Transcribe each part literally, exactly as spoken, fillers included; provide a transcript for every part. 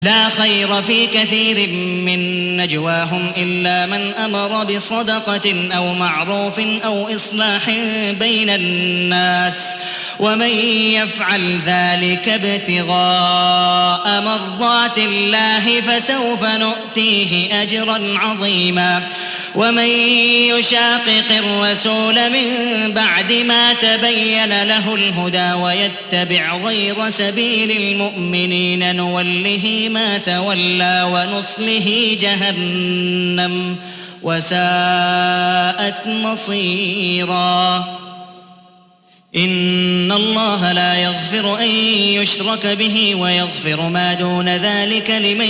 لا خير في كثير من نجواهم إلا من أمر بصدقة أو معروف أو إصلاح بين الناس ومن يفعل ذلك ابتغاء مرضات الله فسوف نؤتيه أجرا عظيما ومن يشاقق الرسول من بعد ما تبين له الهدى ويتبع غير سبيل المؤمنين نوله ما تولى ونصله جهنم وساءت مصيرا إن الله لا يغفر أن يشرك به ويغفر ما دون ذلك لمن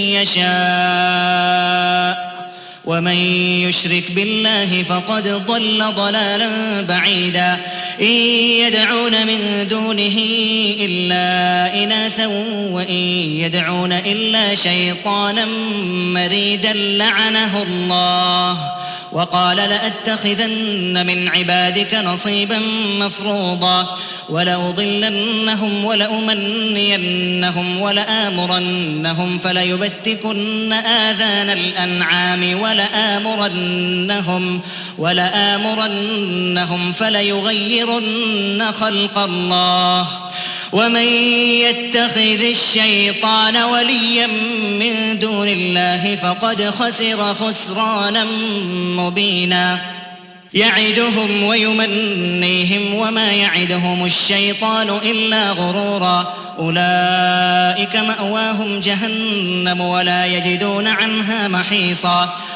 يشاء ومن يشرك بالله فقد ضل ضلالا بعيدا إن يدعون من دونه إلا إناثا وإن يدعون إلا شيطانا مريدا لعنه الله وقال لأتخذن من عبادك نصيبا مفروضا ولأضلنهم ولأمنينهم ولآمرنهم فليبتكن آذان الأنعام ولآمرنهم ولآمرنهم فليغيرن خلق الله ومن يتخذ الشيطان وليا من دون الله فقد خسر خسرانا مبينا يعدهم ويمنيهم وما يعدهم الشيطان إلا غرورا أولئك مأواهم جهنم ولا يجدون عنها محيصا